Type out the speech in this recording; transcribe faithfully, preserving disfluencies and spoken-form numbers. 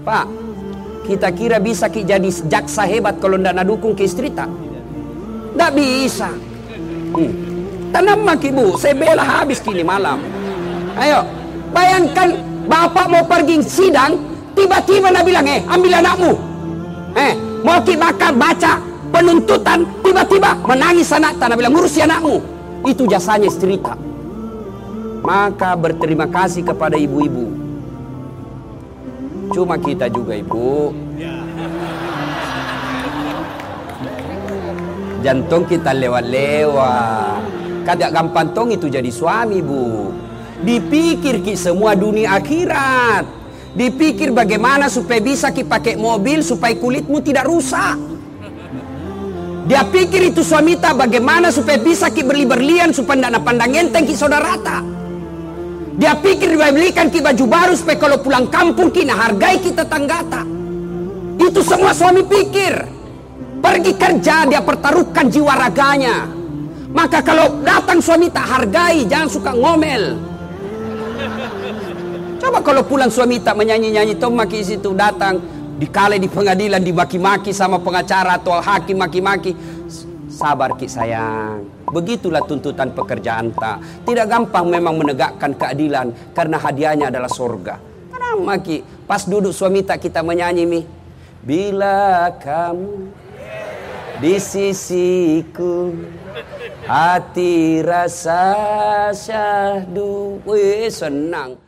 Pak, kita kira bisa ki jadi jaksa hebat kalau ndak dukung ke istri tak? Ndak bisa. Hmm. Tanam maki bu, saya bela habis kini malam. Ayo, bayangkan bapak mau pergi sidang, tiba-tiba nak bilang, eh ambil anakmu. Eh, mau ki bakal baca penuntutan, tiba-tiba menangis anak tanah bilang ngurusi anakmu. Itu jasanya istri tak. Maka berterima kasih kepada ibu-ibu. Cuma kita juga ibu, jantung kita lewat-lewat. Kagak gampang tong itu jadi suami bu. Dipikir ki semua dunia akhirat. Dipikir bagaimana supaya bisa ki pakai mobil supaya kulitmu tidak rusak. Dia pikir itu suami tak bagaimana supaya bisa ki berli-berlian supaya tidak pandang enteng ki saudara tak. Dia pikir dia belikan ki baju baru supaya kalau pulang kampung ki nah hargai kita tetangga tak. Itu semua suami pikir. Pergi kerja dia pertaruhkan jiwa raganya. Maka kalau datang suami tak hargai, jangan suka ngomel. Coba kalau pulang suami tak menyanyi-nyanyi tomaki situ datang dikale di pengadilan dimaki-maki sama pengacara atau hakim maki-maki. Sabar ki sayang. Begitulah tuntutan pekerjaan tak. Tidak gampang memang menegakkan keadilan karena hadiahnya adalah surga. Kadang maki pas duduk suami tak kita menyanyi mi. Bila kamu di sisiku, hati rasa syahdu. Wih senang.